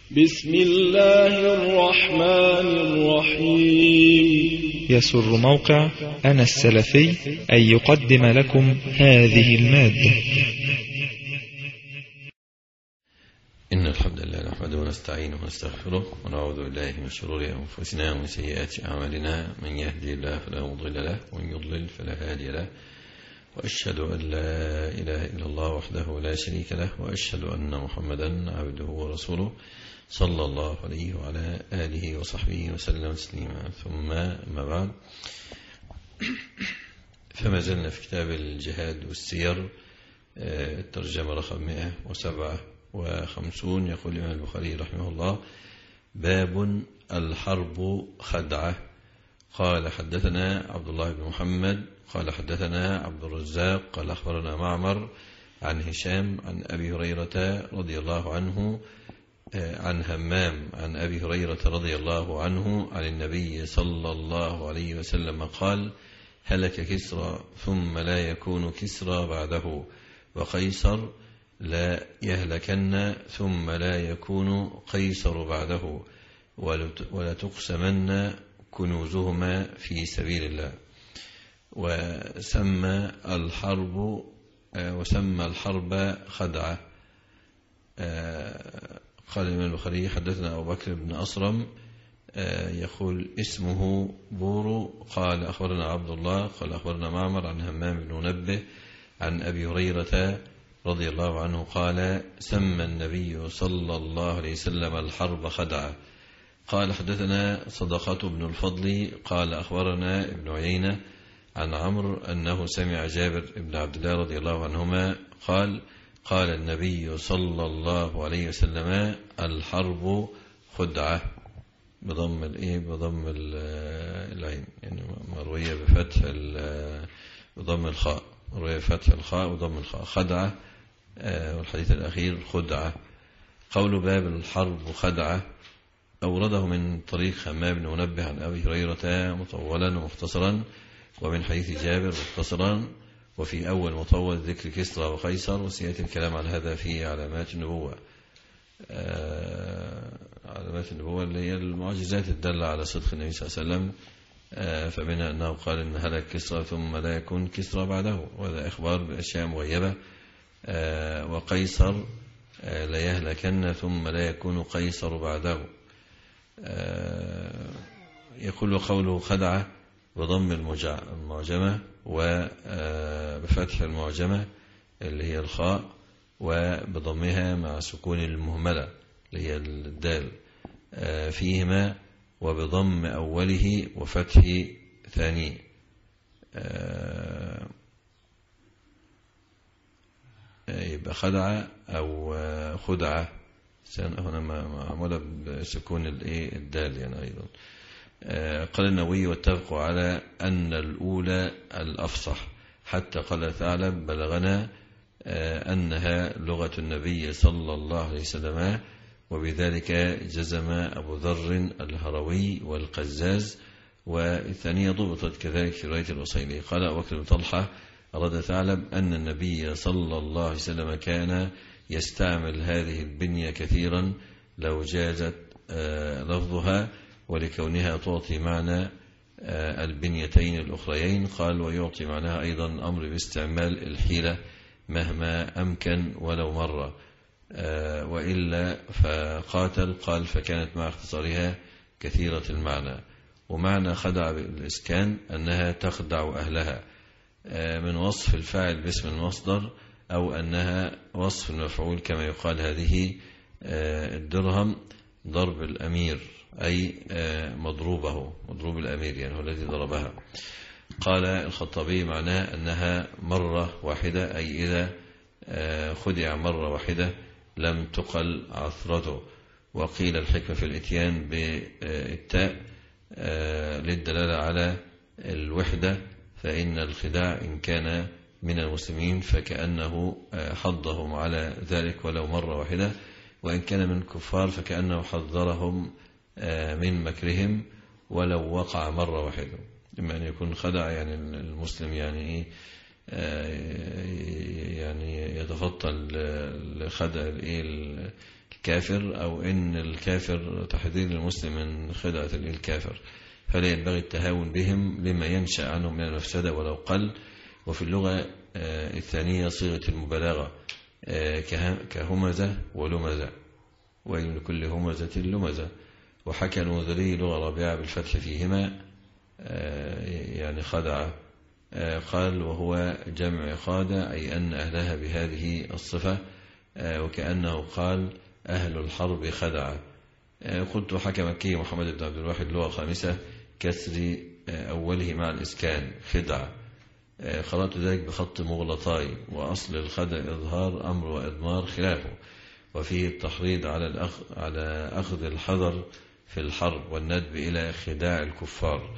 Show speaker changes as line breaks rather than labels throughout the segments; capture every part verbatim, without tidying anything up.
بسم الله الرحمن الرحيم.
يسر موقع أنا السلفي أن يقدم لكم هذه المادة.
إن الحمد لله نحمده ونستعينه ونستغفره ونعوذ بالله من شرور أنفسنا ومن سيئات أعمالنا، من يهدي الله فلا مضل له ومن يضلل فلا هادي له، وأشهد أن لا إله إلا الله وحده لا شريك له، وأشهد أن محمدا عبده ورسوله صلى الله عليه وعلى آله وصحبه وسلم تسليما. ثم ما بعد، فما زلنا في كتاب الجهاد والسير، الترجمة رقم مئة وسبعة وخمسون. يقول الإمام البخاري رحمه الله: باب الحرب خدعة. قال حدثنا عبد الله بن محمد قال حدثنا عبد الرزاق قال أخبرنا معمر عن هشام عن أبي هريرة رضي الله عنه عن همام عن أبي هريرة رضي الله عنه عن النبي صلى الله عليه وسلم قال: هلك كسرى ثم لا يكون كسرى بعده، وقيصر لا يهلكن ثم لا يكون قيصر بعده، ولتقسمن كنوزهما في سبيل الله. وسمى الحرب وسمى الحرب خدعة. قال الإمام البخاري: حدثنا أبو بكر بن أصرم يقول اسمه بورو قال أخبرنا عبد الله قال أخبرنا معمر عن همام بن منبه عن أبي هريرة رضي الله عنه قال: سمى النبي صلى الله عليه وسلم الحرب خدعة. قال حدثنا صدقة بن الفضل قال أخبرنا ابن عيينة عن عمرو أنه سمع جابر بن عبد الله رضي الله عنهما قال: قال النبي صلى الله عليه وسلم: الحرب خدعة، بضم الايه بضم العين، يعني مروية بفتح بضم الخاء، مروية بفتح الخاء وضم الخاء، خدعة. والحديث الأخير خدعة. قول باب الحرب خدعة أورده من طريق همام بن منبه عن أبي هريرة مطولا ومختصرا، ومن حديث جابر مختصرا، وفي أول مطول ذكر كسرى وقيصر، وسيأتي الكلام عن هذا في علامات النبوة. علامات النبوة اللي هي المعجزات الدالة على صدق النبي صلى الله عليه وسلم، فمنها أنه قال إن هلك كسرى ثم لا يكون كسرى بعده، وهذا إخبار بأشياء مغيبة. وقيصر لا يهلكن ثم لا يكون قيصر بعده. يقول قوله خدعة بضم المعجمة وبفتح المعجمة اللي هي الخاء، وبضمها مع سكون المهملة اللي هي الدال فيهما، وبضم أوله وفتح ثانيه. يبقى خدعة أو خدعة، هنا معمولة بسكون الدال يعني أيضا. قال النووي: واتفقوا على أن الأولى الأفصح، حتى قال ثعلب: بلغنا أنها لغة النبي صلى الله عليه وسلم، وبذلك جزم أبو ذر الهروي والقزاز، والثانية ضبطت كذلك في رواية الوصيلي. قال أبو بكر بن طلحة: أراد ثعلب أن النبي صلى الله عليه وسلم كان يستعمل هذه البنية كثيرا لو جازت لفظها، ولكونها تعطي معنى البنيتين الأخريين. قال: ويعطي معناها أيضا أمر باستعمال الحيلة مهما أمكن ولو مرة، وإلا فقاتل. قال: فكانت مع اختصارها كثيرة المعنى. ومعنى خدع بالإسكان أنها تخدع أهلها، من وصف الفاعل باسم المصدر، أو أنها وصف المفعول، كما يقال هذه الدرهم ضرب الأمير، أي مضروبه، مضروب الأمير يعني هو الذي ضربها. قال الخطابي: معناه أنها مرة واحدة، أي إذا خدع مرة واحدة لم تقل عثرته. وقيل الحكمة في الإتيان بالتاء للدلالة على الوحدة، فإن الخداع إن كان من المسلمين فكأنه حضهم على ذلك ولو مرة واحدة، وإن كان من الكفار فكأنه حذرهم من مكرهم ولو وقع مرة واحدة. إما أن يكون خدع يعني المسلم يعني يعني يتفطن لخدع كافر، أو إن الكافر تحذير المسلم من خدعة الكافر، فلا ينبغي التهاون بهم لما ينشأ عنهم من المفسدة ولو قل. وفي اللغة الثانية صيغة المبالغة كهمزة ولمزة، وإن لكل همزة لمزة. وحكى المنذري لغة رابعة بالفتح فيهما يعني خدع، قال وهو جمع خادع، أي أن أهلها بهذه الصفة، وكأنه قال أهل الحرب خدع. قلت حكى مكي محمد بن عبد الواحد لغة خامسة كسر أوله مع الإسكان خدع. قرأت ذلك بخط مغلطاي، وأصل الخدع إظهار أمر وإضمار خلافه، وفيه التحريض على الأخ... على أخذ الحذر في الحرب والندب إلى خداع الكفار،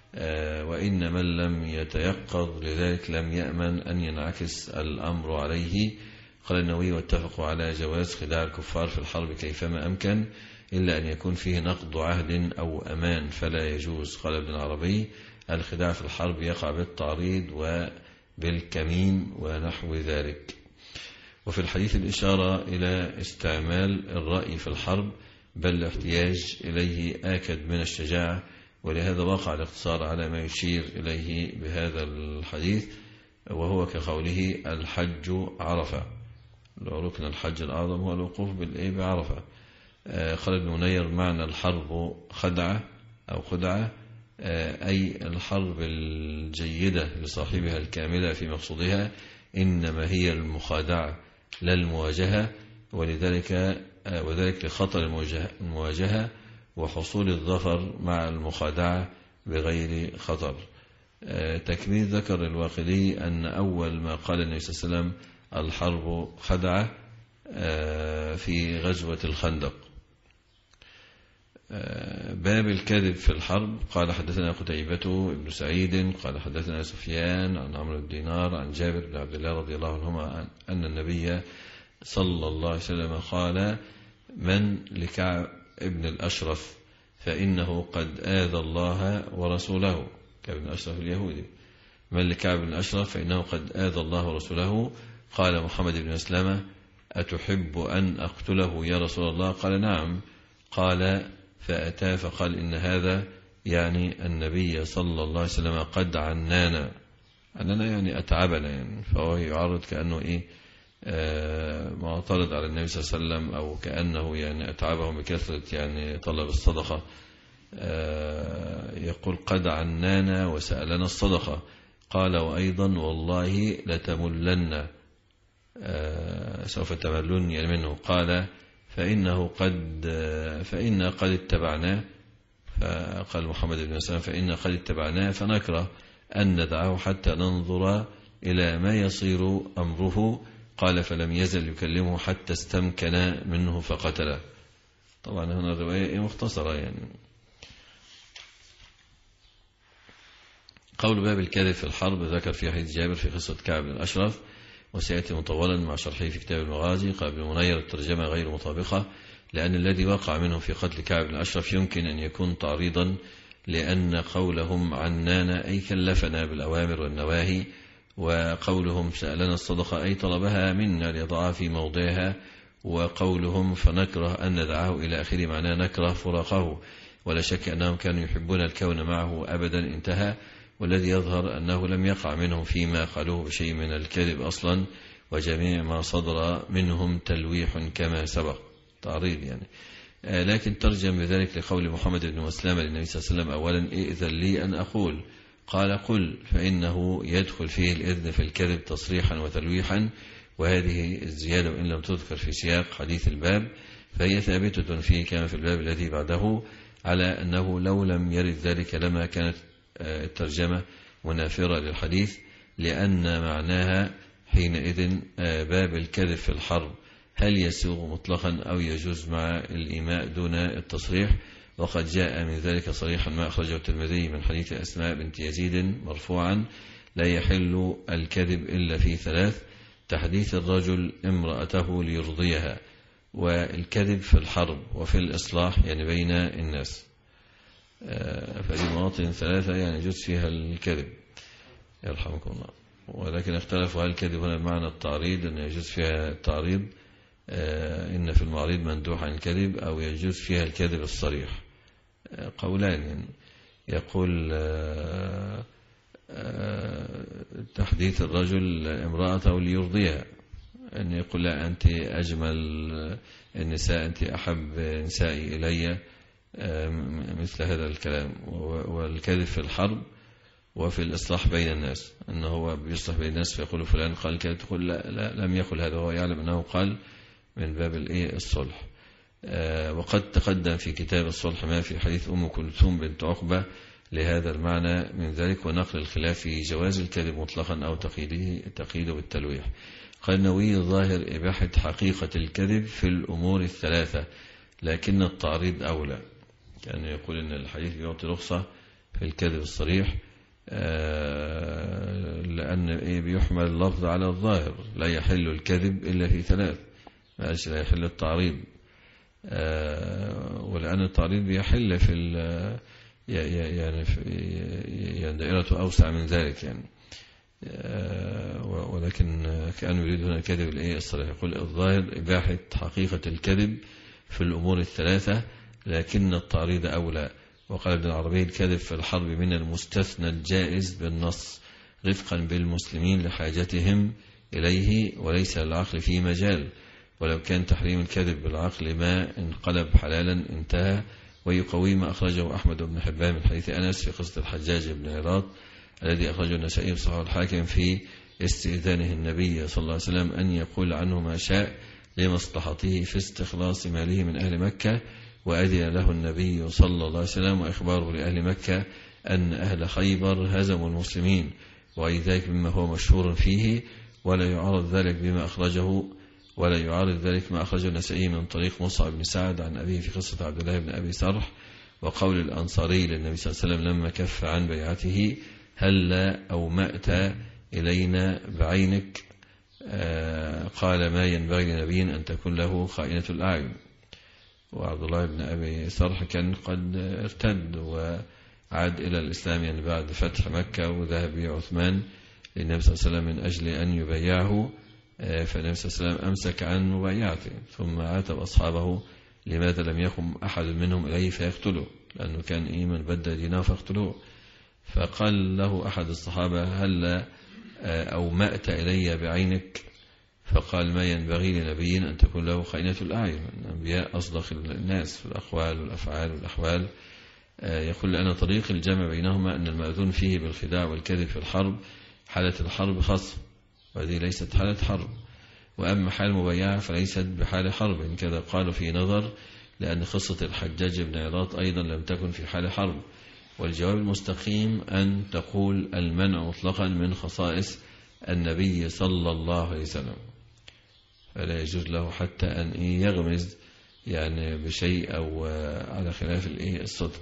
وإن من لم يتيقظ لذلك لم يأمن أن ينعكس الأمر عليه. قال النووي واتفقوا على جواز خداع الكفار في الحرب كيفما أمكن، إلا أن يكون فيه نقض عهد أو أمان فلا يجوز. قال ابن العربي الخداع في الحرب يقع بالتعريض وبالكمين ونحو ذلك. وفي الحديث الإشارة إلى استعمال الرأي في الحرب، بل الاحتياج إليه آكد من الشجاعة، ولهذا وقع الاقتصار على ما يشير إليه بهذا الحديث، وهو كقوله الحج عرفة، ركن الحج الأعظم هو الوقوف بعرفة. قال ابن منير معنى الحرب خدعة أو خدعة، أي الحرب الجيدة لصاحبها الكاملة في مقصودها، إنما هي المخادعة لا المواجهة، ولذلك وذلك لخطر المواجهة وحصول الظفر مع المخادعة بغير خطر. تكميل ذكر الواقدي أن أول ما قال النبي صلى الله عليه وسلم الحرب خدعة في غزوة الخندق. باب الكذب في الحرب. قال حدثنا قتيبة ابن سعيد قال حدثنا سفيان عن عمرو بن دينار عن جابر بن عبد الله رضي الله عنهما أن النبي صلى الله عليه وسلم قال من لكعب ابن الأشرف فإنه قد آذى الله ورسوله. كعب بن الأشرف اليهودي. من لكعب بن الأشرف فإنه قد آذى الله ورسوله. قال محمد بن مسلمة أتحب أن أقتله يا رسول الله؟ قال نعم. قال فأتى فقال إن هذا يعني النبي صلى الله عليه وسلم قد عنانا، عنانا يعني أتعبنا، يعني فهو يعرض كأنه إيه آه معترض على النبي صلى الله عليه وسلم، أو كأنه يعني أتعبهم بكثرة يعني طلب الصدقة. آه يقول قد عنانا وسألنا الصدقة. قال وأيضا والله لتملن آه سوف تملن يعني منه. قال فإنه قد فإن قد اتبعناه. فقال محمد بن مسلم فإن قد اتبعناه فنكره أن ندعه حتى ننظر إلى ما يصير أمره. قال فلم يزل يكلمه حتى استمكن منه فقتله. طبعا هنا الرواية مختصرة يعني. قول باب الكذب في الحرب ذكر في حديث جابر في قصة كعب بن الأشرف، وسيأتي مطولا مع شرحه في كتاب المغازي. قال ابن منير الترجمة غير مطابقة، لأن الذي وقع منهم في قتل كعب بن الأشرف يمكن أن يكون تعريضا، لأن قولهم عنانا أي كلفنا بالأوامر والنواهي، وقولهم سألنا الصدقة أي طلبها منا ليضعها في موضعها، وقولهم فنكره أن ندعه إلى آخر معناه نكره فراقه. ولا شك أنهم كانوا يحبون الكون معه أبدا انتهى. والذي يظهر أنه لم يقع منهم فيما قالوه بشيء من الكذب أصلا، وجميع ما صدر منهم تلويح كما سبق، تعريض يعني. آه لكن ترجم بذلك لقول محمد بن مسلمة للنبي صلى الله عليه وسلم أولا إئذن لي أن أقول. قال قل، فإنه يدخل فيه الإذن في الكذب تصريحا وتلويحا، وهذه الزيادة وإن لم تذكر في سياق حديث الباب فهي ثابتة فيه كما في الباب الذي بعده، على أنه لو لم يرد ذلك لما كانت الترجمة منافرة للحديث، لأن معناها حينئذ باب الكذب في الحرب هل يسوغ مطلقا أو يجوز مع الإيماء دون التصريح. وقد جاء من ذلك صريحا ما أخرجه الترمذي من حديث أسماء بنت يزيد مرفوعا لا يحل الكذب إلا في ثلاث: تحديث الرجل امرأته ليرضيها، والكذب في الحرب، وفي الإصلاح يعني بين الناس. فهذه مواطن ثلاثة يعني يجوز فيها الكذب يرحمكم الله. ولكن اختلفوا هل الكذب هنا بمعنى التعريض أن يجوز فيها التعريض إن في المعارض مندوح عن الكذب أو يجوز فيها الكذب الصريح. قولان يعني يقول تحديث الرجل امرأته ليرضيها، أن يقول لا أنت أجمل النساء، أنت أحب نسائي إلي، مثل هذا الكلام. والكذب في الحرب وفي الإصلاح بين الناس، أنه هو بيصلح بين الناس فيقول فلان قال كذا، تقول لا, لا لم يقل هذا، هو يعلم أنه قال من باب الإيه الصلح. وقد تقدم في كتاب الصلح ما في حديث أم كلثوم بنت عقبة لهذا المعنى من ذلك، ونقل الخلاف في جواز الكذب مطلقا أو تقييده تقييده بالتلويح. قال النووي ظاهر إباحة حقيقة الكذب في الأمور الثلاثة، لكن التعريض أولى. يعني يقول أن الحديث يعطي رخصة في الكذب الصريح لأن إيه بيحمل اللفظ على الظاهر، لا يحل الكذب إلا في ثلاث، ما قالش لا يحل التعريض، ولأن التعريض بيحل في يعني في يعني دائرته أوسع من ذلك يعني. ولكن كأنه يريد هنا الكذب الإيه الصريح. يقول الظاهر إباحة حقيقة الكذب في الأمور الثلاثة، لكن التعريض أولى. وقال ابن العربي الكذب في الحرب من المستثنى الجائز بالنص رفقا بالمسلمين لحاجتهم إليه، وليس للعقل فيه مجال، ولو كان تحريم الكذب بالعقل ما انقلب حلالا انتهى. ويقوي ما أخرجه أحمد بن حبان من حديث أنس في قصة الحجاج بن عراط الذي أخرجه النسائي في صحيح الحاكم في استئذانه النبي صلى الله عليه وسلم أن يقول عنه ما شاء لمصلحته في استخلاص ماله من أهل مكة، وأذن له النبي صلى الله عليه وسلم وإخباره لأهل مكة أن أهل خيبر هزموا المسلمين، وأي ذلك مما هو مشهور فيه، ولا يعارض ذلك بما أخرجه ولا يعارض ذلك ما أخرجه النسائي من طريق مصعب بن سعد عن أبيه في قصة عبد الله بن أبي سرح، وقول الأنصاري للنبي صلى الله عليه وسلم لما كف عن بيعته هلا أومأت إلينا بعينك، قال ما ينبغي لنبي أن تكون له خائنة الأعين. وعبد الله بن أبي سرح كان قد ارتد وعاد إلى الإسلام يعني بعد فتح مكة، وذهب به عثمان للنبي صلى الله عليه وسلم من أجل أن يبايعه، فالنبي صلى الله عليه وسلم أمسك عن مبايعته، ثم عاتب أصحابه لماذا لم يقم أحد منهم إليه فيقتله، لأنه كان إيمان بدأ دينار فاقتلوه. فقال له أحد الصحابة هل أومأت إلي بعينك؟ فقال ما ينبغي لنبي أن تكون له خائنة الأعين، الأنبياء أصدق الناس في الأقوال والأفعال والأحوال. يقول لأن طريق الجمع بينهما أن المأذون فيه بالخداع والكذب في الحرب حالة الحرب خاصة، وهذه ليست حالة حرب، وأما حال المبايعة فليست بحال حرب كذا قالوا في نظر، لأن قصة الحجاج بن عراط أيضا لم تكن في حال حرب. والجواب المستقيم أن تقول المنع مطلقا من خصائص النبي صلى الله عليه وسلم، فلا يجوز له حتى أن يغمز يعني بشيء أو على خلاف الصدق.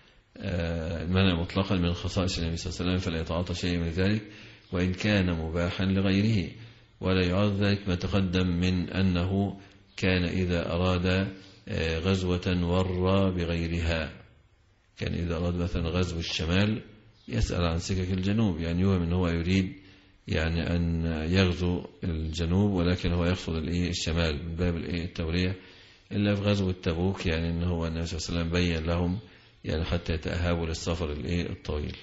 المنع مطلقا من خصائص النبي صلى الله عليه وسلم، فلا يتعاطى شيء من ذلك وإن كان مباحا لغيره. ولا يعارض ذلك ما تقدم من أنه كان إذا أراد غزوة ورى بغيرها، كان إذا أراد مثلا غزو الشمال يسأل عن سكك الجنوب، يعني يوهم أنه هو يريد يعني أن يغزو الجنوب ولكن هو يقصد الشمال من باب التورية. إلا في غزو التبوك يعني أنه هو النبي صلى الله عليه وسلم بين لهم يعني حتى يتأهبوا للسفر الطويل.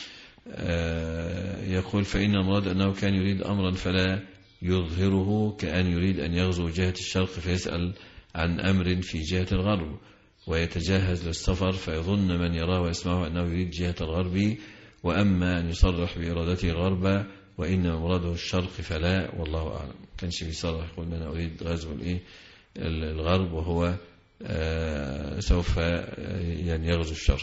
يقول فإن المراد أنه كان يريد أمرا فلا يظهره، كأن يريد أن يغزو جهة الشرق فيسأل عن أمر في جهة الغرب ويتجهز للسفر، فيظن من يراه ويسمعه أنه يريد جهة الغرب، وأما أن يصرح بإرادته الغرب وإنما مراده الشرق فلا، والله أعلم. كانش بيصرح يقول أنا أريد غزو الغرب وهو سوف يعني يغزو الشرق.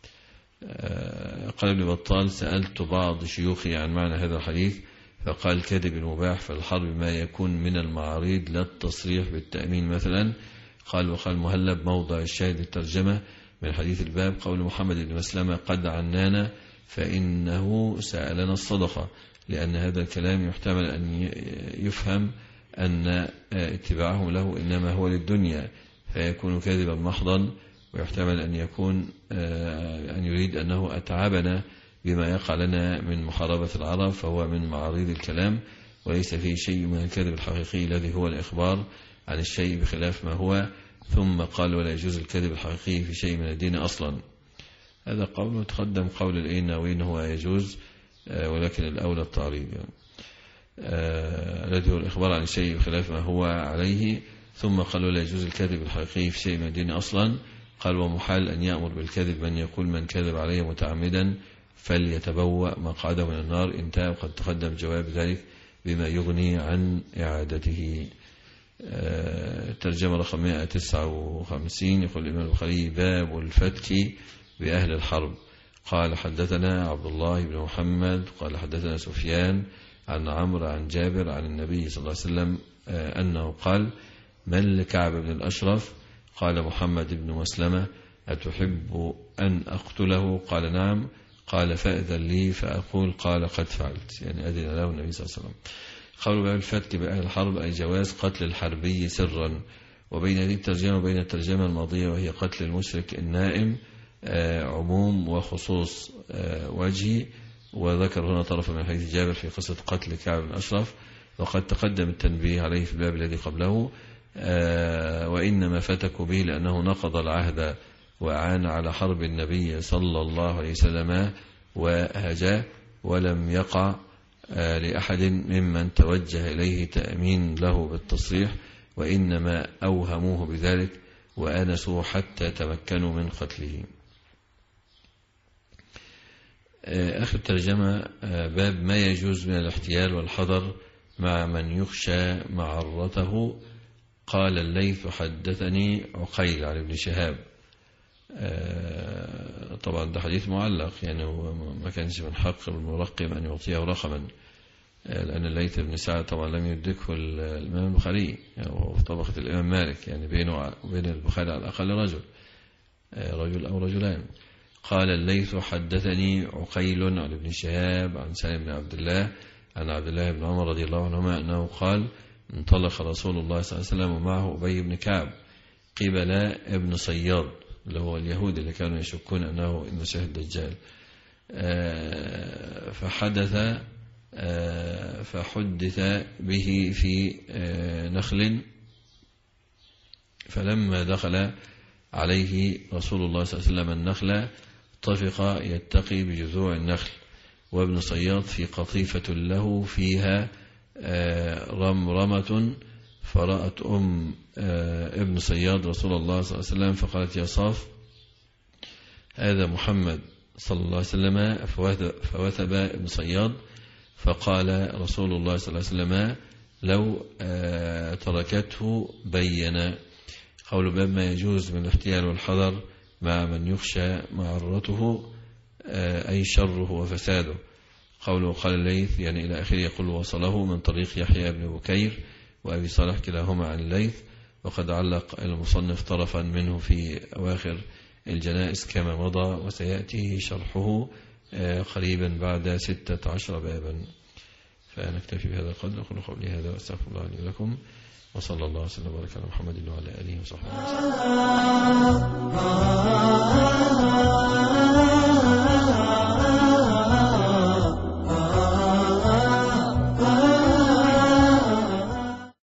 قال ابن بطال سألت بعض شيوخي عن معنى هذا الحديث فقال كذب المباح في الحرب ما يكون من المعارض لا التصريح بالتأمين مثلا. قال وقال مهلب موضع الشاهد الترجمة من حديث الباب قول محمد بن مسلمة قد عنانا فإنه سألنا الصدقة، لأن هذا الكلام يحتمل أن يفهم أن اتباعهم له إنما هو للدنيا فيكون كذبا محضا، ويحتمل أن يكون أن يريد أنه أتعبنا بما يقع لنا من محاربة العرب، فهو من معارض الكلام وليس فيه شيء من الكذب الحقيقي الذي هو الإخبار عن الشيء بخلاف ما هو، ثم قال ولا يجوز الكذب الحقيقي في شيء من الدين أصلا. هذا قول متقدم قول النووي إنه هو يجوز، ولكن الأولى التعريض يعني. الذي هو الإخبار عن الشيء بخلاف ما هو عليه، ثم قال ولا يجوز الكذب الحقيقي في شيء من الدين أصلا. قال ومحال أن يأمر بالكذب من يقول من كذب عليه متعمدا فليتبوأ مقعده من النار، انتهى. وقد تقدم جواب ذلك بما يغني عن إعادته. ترجمة رقم مئة وتسعة وخمسين. يقول الإمام البخاري باب الفتك بأهل الحرب. قال حدثنا عبد الله بن محمد قال حدثنا سفيان عن عمرو عن جابر عن النبي صلى الله عليه وسلم أنه قال من لكعب بن الأشرف؟ قال محمد بن مسلمة أتحب أن أقتله؟ قال نعم. قال فأذن لي فأقول؟ قال قد فعلت، يعني أذن له النبي صلى الله عليه وسلم. قالوا باب الفتك بأهل الحرب أي جواز قتل الحربي سرا. وبين هذه الترجمة وبين الترجمة الماضية وهي قتل المشرك النائم عموم وخصوص وجهي، وذكر هنا طرفا من حديث جابر في قصة قتل كعب بن أشرف، وقد تقدم التنبيه عليه في الباب الذي قبله. وإنما فتكوا به لأنه نقض العهد وأعان على حرب النبي صلى الله عليه وسلم وهجاه، ولم يقع لأحد ممن توجه إليه تأمين له بالتصريح، وإنما أوهموه بذلك وآنسوا حتى تمكنوا من قتله. آخر ترجمة باب ما يجوز من الاحتيال والحذر مع من يخشى معرته. قال الليث حدثني عقيل عن ابن شهاب. طبعا ده حديث معلق، يعني هو ما كانش من حق المرقم أن يعطيه رقما، لأن الليث بن سعد طبعا لم يدركه الإمام البخاري، يعني هو في طبقة الإمام مالك، يعني بينه وبين البخاري على الأقل رجل رجل أو رجلان. قال الليث حدثني عقيل عن ابن شهاب عن سالم بن عبد الله عن عبد الله بن عمر رضي الله عنهما أنه قال انطلق رسول الله صلى الله عليه وسلم ومعه أبي بن كعب قبل ابن صياد، اللي هو اليهود اللي كانوا يشكون أنه المسيح الدجال. فحدث فحدث به في نخل، فلما دخل عليه رسول الله صلى الله عليه وسلم النخل طفق يتقي بجذوع النخل، وابن صياد في قطيفة له فيها رمرمة، فرأت أم ابن صياد رسول الله صلى الله عليه وسلم فقالت يا صاف هذا محمد صلى الله عليه وسلم، فوثب ابن صياد، فقال رسول الله صلى الله عليه وسلم لو تركته بين. قول باب ما يجوز من الاحتيال والحذر مع من يخشى معرته أي شره وفساده. قوله قال الليث يعني إلى آخره، يقول وصله من طريق يحيى بن بكير وأبي صالح كلاهما عن الليث، وقد علق المصنف طرفا منه في أواخر الجنائز كما مضى، وسيأتي شرحه قريبا بعد ستة عشر بابا. فنكتفي بهذا القدر. أقول قولي هذا وأستغفر الله لي ولكم، وصلى الله وسلم وبارك على محمد وعلى آله وصحبه وسلم.